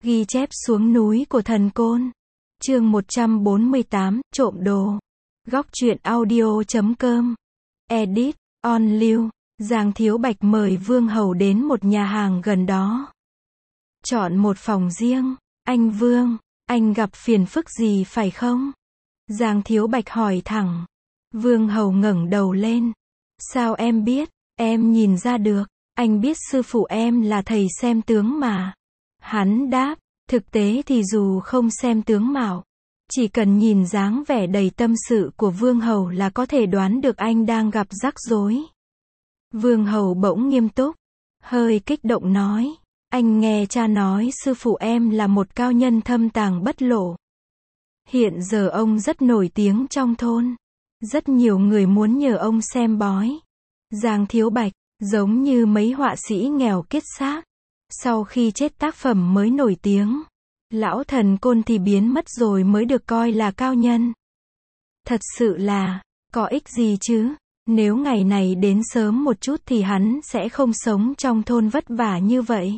Ghi chép xuống núi của thần côn. Chương 148, trộm đồ. Góc truyện audio.com. Edit, on lưu. Giang Thiếu Bạch mời Vương Hầu đến một nhà hàng gần đó. Chọn một phòng riêng. Anh Vương, anh gặp phiền phức gì phải không? Giang Thiếu Bạch hỏi thẳng. Vương Hầu ngẩng đầu lên. Sao em biết? Em nhìn ra được. Anh biết sư phụ em là thầy xem tướng mà. Hắn đáp. Thực tế thì dù không xem tướng mạo, chỉ cần nhìn dáng vẻ đầy tâm sự của Vương Hầu là có thể đoán được anh đang gặp rắc rối. Vương Hầu bỗng nghiêm túc, hơi kích động nói. Anh nghe cha nói sư phụ em là một cao nhân thâm tàng bất lộ. Hiện giờ ông rất nổi tiếng trong thôn. Rất nhiều người muốn nhờ ông xem bói. Giang Thiếu Bạch, giống như mấy họa sĩ nghèo kiết xác. Sau khi chết tác phẩm mới nổi tiếng. Lão thần côn thì biến mất rồi mới được coi là cao nhân. Thật sự là, có ích gì chứ? Nếu ngày này đến sớm một chút thì hắn sẽ không sống trong thôn vất vả như vậy.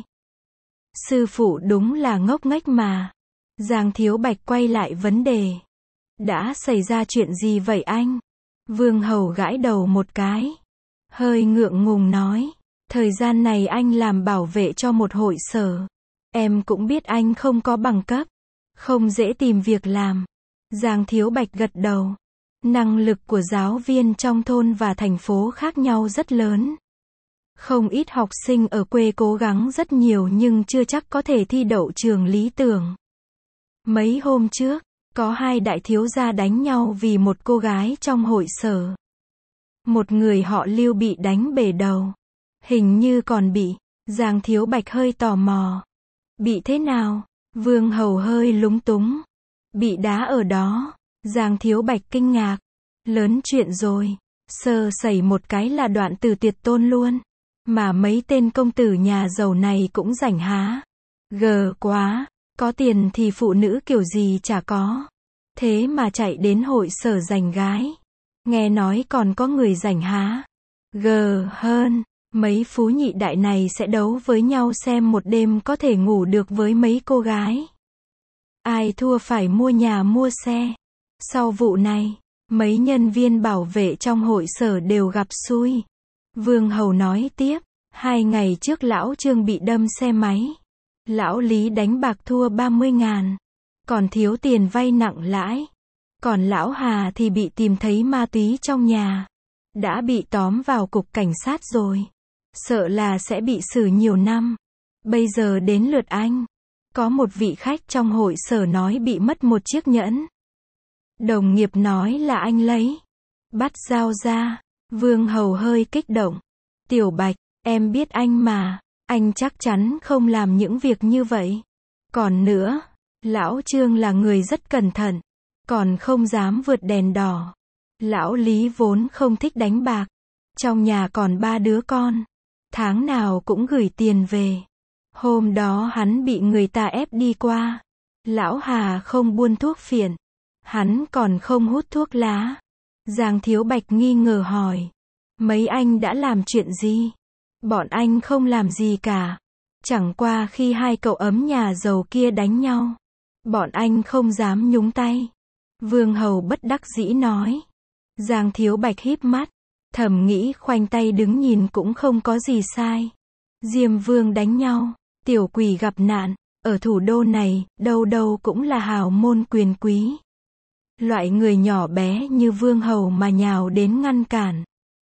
Sư phụ đúng là ngốc nghếch mà. Giang Thiếu Bạch quay lại vấn đề. Đã xảy ra chuyện gì vậy anh? Vương Hầu gãi đầu một cái. Hơi ngượng ngùng nói. Thời gian này anh làm bảo vệ cho một hội sở. Em cũng biết anh không có bằng cấp. Không dễ tìm việc làm. Giang Thiếu Bạch gật đầu. Năng lực của giáo viên trong thôn và thành phố khác nhau rất lớn. Không ít học sinh ở quê cố gắng rất nhiều nhưng chưa chắc có thể thi đậu trường lý tưởng. Mấy hôm trước, có hai đại thiếu gia đánh nhau vì một cô gái trong hội sở. Một người họ Lưu bị đánh bể đầu. Hình như còn bị. Giang Thiếu Bạch hơi tò mò. Bị thế nào? Vương Hầu hơi lúng túng. Bị đá ở đó. Giang Thiếu Bạch kinh ngạc. Lớn chuyện rồi. Sơ sẩy một cái là đoạn từ tuyệt tôn luôn. Mà mấy tên công tử nhà giàu này cũng rảnh há. Gờ quá. Có tiền thì phụ nữ kiểu gì chả có. Thế mà chạy đến hội sở giành gái. Nghe nói còn có người rảnh há. Gờ hơn. Mấy phú nhị đại này sẽ đấu với nhau xem một đêm có thể ngủ được với mấy cô gái. Ai thua phải mua nhà mua xe. Sau vụ này, mấy nhân viên bảo vệ trong hội sở đều gặp xui. Vương Hầu nói tiếp, 2 ngày trước lão Trương bị đâm xe máy. Lão Lý đánh bạc thua 30.000. Còn thiếu tiền vay nặng lãi. Còn lão Hà thì bị tìm thấy ma túy trong nhà. Đã bị tóm vào cục cảnh sát rồi. Sợ là sẽ bị xử nhiều năm. Bây giờ đến lượt anh. Có một vị khách trong hội sở nói bị mất một chiếc nhẫn. Đồng nghiệp nói là anh lấy. Bắt dao ra. Vương Hầu hơi kích động. Tiểu Bạch, em biết anh mà. Anh chắc chắn không làm những việc như vậy. Còn nữa, lão Trương là người rất cẩn thận. Còn không dám vượt đèn đỏ. Lão Lý vốn không thích đánh bạc. Trong nhà còn 3 đứa con. Tháng nào cũng gửi tiền về. Hôm đó hắn bị người ta ép đi qua. Lão Hà không buôn thuốc phiện. Hắn còn không hút thuốc lá. Giang Thiếu Bạch nghi ngờ hỏi. Mấy anh đã làm chuyện gì? Bọn anh không làm gì cả. Chẳng qua khi hai cậu ấm nhà giàu kia đánh nhau. Bọn anh không dám nhúng tay. Vương Hầu bất đắc dĩ nói. Giang Thiếu Bạch híp mắt. Thầm nghĩ khoanh tay đứng nhìn cũng không có gì sai. Diêm Vương đánh nhau, tiểu quỷ gặp nạn, ở thủ đô này, đâu đâu cũng là hào môn quyền quý. Loại người nhỏ bé như Vương Hầu mà nhào đến ngăn cản.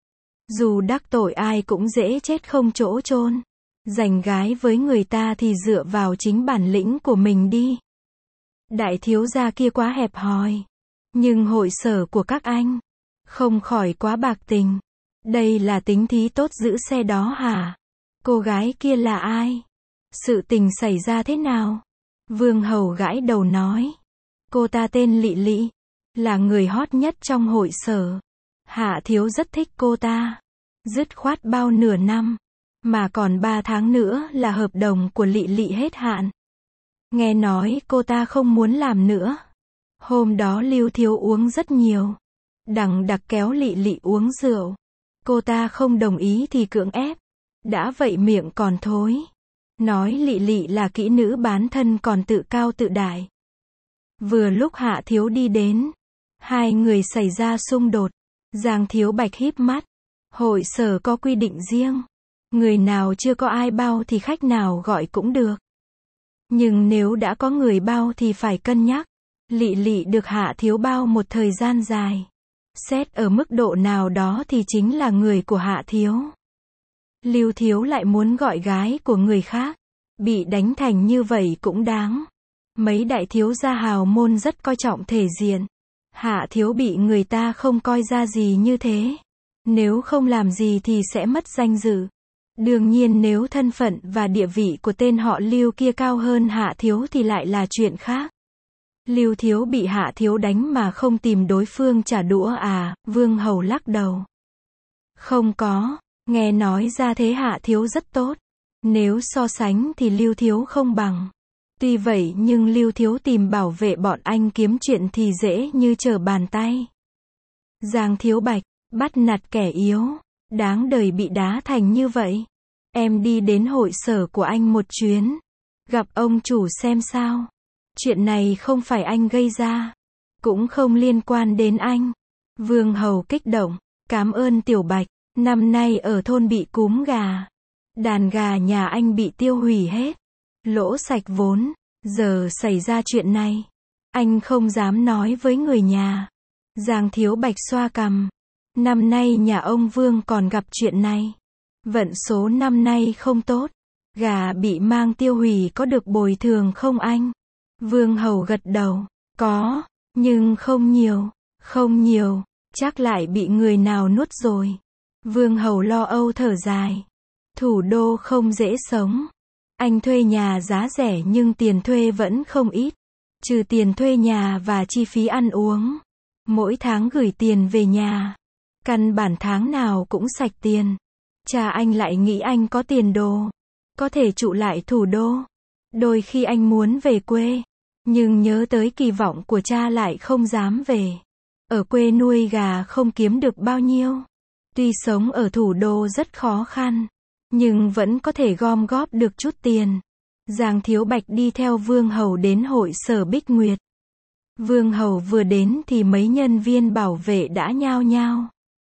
Dù đắc tội ai cũng dễ chết không chỗ chôn. Giành gái với người ta thì dựa vào chính bản lĩnh của mình đi. Đại thiếu gia kia quá hẹp hòi. Nhưng hội sở của các anh không khỏi quá bạc tình. Đây là tính thí tốt giữ xe đó hả? Cô gái kia là ai? Sự tình xảy ra thế nào? Vương Hầu gãi đầu nói. Cô ta tên Lị Lị. Là người hot nhất trong hội sở. Hạ thiếu rất thích cô ta. Dứt khoát bao nửa năm. Mà còn 3 tháng nữa là hợp đồng của Lị Lị hết hạn. Nghe nói cô ta không muốn làm nữa. Hôm đó Lưu Thiếu uống rất nhiều. Đằng đặc kéo Lị Lị uống rượu. Cô ta không đồng ý thì cưỡng ép. Đã vậy miệng còn thối. nói Lị Lị là kỹ nữ bán thân còn tự cao tự đại. Vừa lúc Hạ Thiếu đi đến, hai người xảy ra xung đột. Giang Thiếu Bạch híp mắt. Hội sở có quy định riêng. Người nào chưa có ai bao thì khách nào gọi cũng được. Nhưng nếu đã có người bao thì phải cân nhắc. Lị Lị được Hạ Thiếu bao một thời gian dài. Xét ở mức độ nào đó thì chính là người của Hạ Thiếu. Lưu Thiếu lại muốn gọi gái của người khác. Bị đánh thành như vậy cũng đáng. Mấy đại thiếu gia hào môn rất coi trọng thể diện. Hạ Thiếu bị người ta không coi ra gì như thế. Nếu không làm gì thì sẽ mất danh dự. Đương nhiên nếu thân phận và địa vị của tên họ Lưu kia cao hơn Hạ Thiếu thì lại là chuyện khác. Lưu Thiếu bị Hạ Thiếu đánh mà không tìm đối phương trả đũa à? Vương Hầu lắc đầu. Không có, nghe nói ra thế Hạ Thiếu rất tốt. Nếu so sánh thì Lưu Thiếu không bằng. Tuy vậy nhưng Lưu Thiếu tìm bảo vệ bọn anh kiếm chuyện thì dễ như trở bàn tay. Giang Thiếu Bạch, bắt nạt kẻ yếu, đáng đời bị đá thành như vậy. Em đi đến hội sở của anh một chuyến. Gặp ông chủ xem sao. Chuyện này không phải anh gây ra. Cũng không liên quan đến anh. Vương Hầu kích động. Cảm ơn Tiểu Bạch. Năm nay ở thôn bị cúm gà. Đàn gà nhà anh bị tiêu hủy hết. Lỗ sạch vốn. Giờ xảy ra chuyện này. Anh không dám nói với người nhà. Giang Thiếu Bạch xoa cằm. Năm nay nhà ông Vương còn gặp chuyện này. Vận số năm nay không tốt. Gà bị mang tiêu hủy có được bồi thường không anh? Vương Hầu gật đầu. Có, nhưng không nhiều. Không nhiều, chắc lại bị người nào nuốt rồi. Vương Hầu lo âu thở dài. Thủ đô không dễ sống. Anh thuê nhà giá rẻ nhưng tiền thuê vẫn không ít. Trừ tiền thuê nhà và chi phí ăn uống. Mỗi tháng gửi tiền về nhà. Căn bản tháng nào cũng sạch tiền. Cha anh lại nghĩ anh có tiền đồ. Có thể trụ lại thủ đô. Đôi khi anh muốn về quê. Nhưng nhớ tới kỳ vọng của cha lại không dám về. Ở quê nuôi gà không kiếm được bao nhiêu. Tuy sống ở thủ đô rất khó khăn. Nhưng vẫn có thể gom góp được chút tiền. Giang Thiếu Bạch đi theo Vương Hầu đến hội sở Bích Nguyệt. Vương Hầu vừa đến thì mấy nhân viên bảo vệ đã nhao nhao.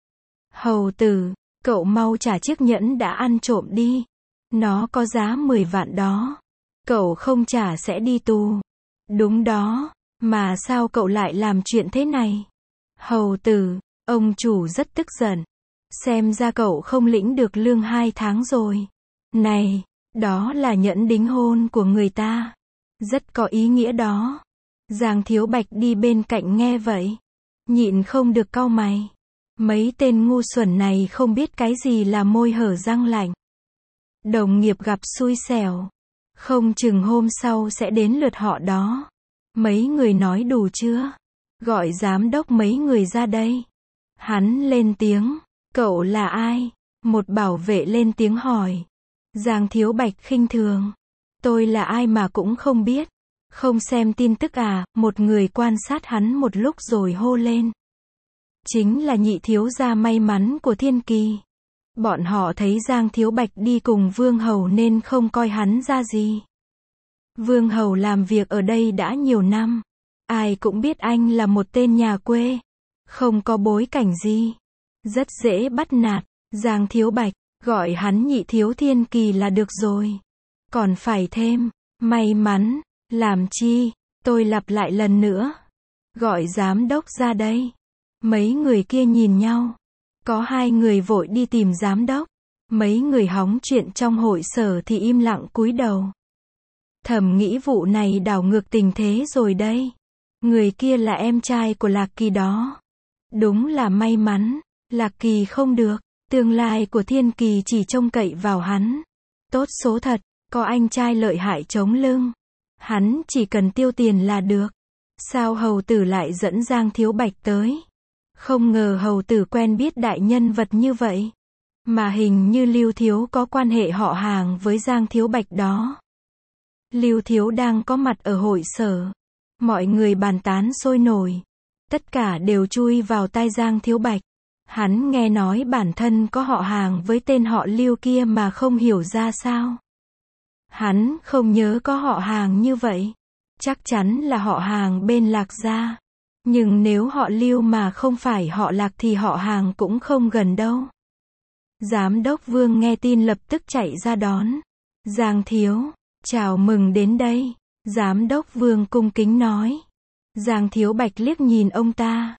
Hầu tử, cậu mau trả chiếc nhẫn đã ăn trộm đi. Nó có giá 10 vạn đó. Cậu không trả sẽ đi tù. Đúng đó, mà sao cậu lại làm chuyện thế này? Hầu tử, ông chủ rất tức giận. Xem ra cậu không lĩnh được lương 2 tháng rồi. Này, đó là nhẫn đính hôn của người ta. Rất có ý nghĩa đó. Giang Thiếu Bạch đi bên cạnh nghe vậy. Nhịn không được cau mày. Mấy tên ngu xuẩn này không biết cái gì là môi hở răng lạnh. Đồng nghiệp gặp xui xẻo. Không chừng hôm sau sẽ đến lượt họ đó. Mấy người nói đủ chưa? Gọi giám đốc mấy người ra đây. Hắn lên tiếng. Cậu là ai? Một bảo vệ lên tiếng hỏi. Giang Thiếu Bạch khinh thường. Tôi là ai mà cũng không biết. Không xem tin tức à? Một người quan sát hắn một lúc rồi hô lên. Chính là nhị thiếu gia may mắn của Thiên Kỳ. Bọn họ thấy Giang Thiếu Bạch đi cùng Vương Hầu nên không coi hắn ra gì. Vương Hầu làm việc ở đây đã nhiều năm. Ai cũng biết anh là một tên nhà quê. Không có bối cảnh gì. Rất dễ bắt nạt. Giang Thiếu Bạch, gọi hắn nhị thiếu Thiên Kỳ là được rồi. Còn phải thêm, may mắn, làm chi, tôi lặp lại lần nữa. Gọi giám đốc ra đây. Mấy người kia nhìn nhau. Có hai người vội đi tìm giám đốc. Mấy người hóng chuyện trong hội sở thì im lặng cúi đầu. Thầm nghĩ vụ này đảo ngược tình thế rồi đây. Người kia là em trai của Lạc Kỳ đó. Đúng là may mắn. Lạc Kỳ không được. Tương lai của Thiên Kỳ chỉ trông cậy vào hắn. Tốt số thật. Có anh trai lợi hại chống lưng. Hắn chỉ cần tiêu tiền là được. Sao hầu tử lại dẫn Giang Thiếu Bạch tới? Không ngờ hầu tử quen biết đại nhân vật như vậy. Mà hình như Lưu Thiếu có quan hệ họ hàng với Giang Thiếu Bạch đó. Lưu Thiếu đang có mặt ở hội sở. Mọi người bàn tán sôi nổi. Tất cả đều chui vào tai Giang Thiếu Bạch. Hắn nghe nói bản thân có họ hàng với tên họ Lưu kia mà không hiểu ra sao. Hắn không nhớ có họ hàng như vậy. Chắc chắn là họ hàng bên Lạc gia. Nhưng nếu họ Lưu mà không phải họ Lạc thì họ hàng cũng không gần đâu. Giám đốc Vương nghe tin lập tức chạy ra đón. Giang thiếu, chào mừng đến đây. Giám đốc Vương cung kính nói. Giang Thiếu Bạch liếc nhìn ông ta.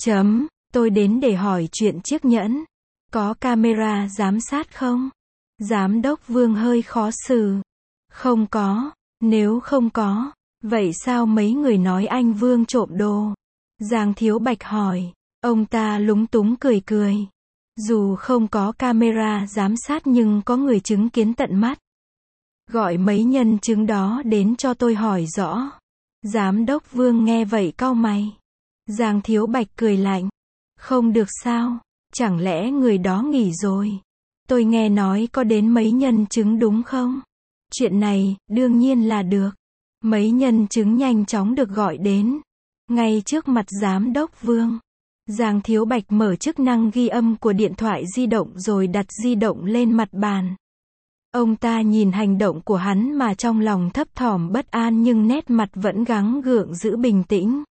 Tôi đến để hỏi chuyện chiếc nhẫn. Có camera giám sát không? Giám đốc Vương hơi khó xử. Không có. Nếu không có, vậy sao mấy người nói anh Vương trộm đồ? Giang Thiếu Bạch hỏi. Ông ta lúng túng cười cười. Dù không có camera giám sát nhưng có người chứng kiến tận mắt. Gọi mấy nhân chứng đó đến cho tôi hỏi rõ. Giám đốc Vương nghe vậy cau mày. Giang Thiếu Bạch cười lạnh. Không được sao? Chẳng lẽ người đó nghỉ rồi? Tôi nghe nói có đến mấy nhân chứng đúng không? Chuyện này, đương nhiên là được. Mấy nhân chứng nhanh chóng được gọi đến. Ngay trước mặt giám đốc Vương. Giang Thiếu Bạch mở chức năng ghi âm của điện thoại di động rồi đặt di động lên mặt bàn. Ông ta nhìn hành động của hắn mà trong lòng thấp thỏm bất an nhưng nét mặt vẫn gắng gượng giữ bình tĩnh.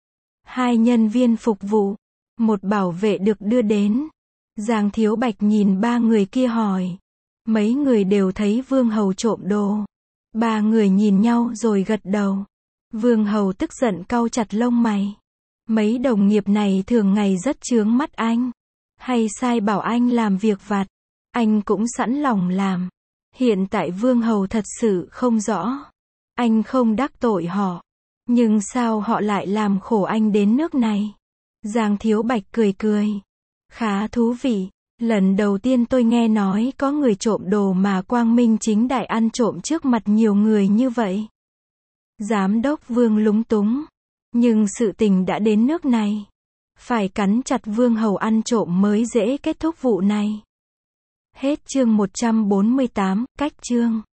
2 nhân viên phục vụ, 1 bảo vệ được đưa đến. Giang Thiếu Bạch nhìn 3 người kia hỏi. Mấy người đều thấy Vương Hầu trộm đồ. 3 người nhìn nhau rồi gật đầu. Vương Hầu tức giận cau chặt lông mày. Mấy đồng nghiệp này thường ngày rất chướng mắt anh. Hay sai bảo anh làm việc vặt. Anh cũng sẵn lòng làm. Hiện tại Vương Hầu thật sự không rõ. Anh không đắc tội họ. Nhưng sao họ lại làm khổ anh đến nước này? Giang Thiếu Bạch cười cười. Khá thú vị. Lần đầu tiên tôi nghe nói có người trộm đồ mà quang minh chính đại ăn trộm trước mặt nhiều người như vậy. Giám đốc Vương lúng túng. Nhưng sự tình đã đến nước này. Phải cắn chặt Vương Hầu ăn trộm mới dễ kết thúc vụ này. Hết chương 148, cách chương.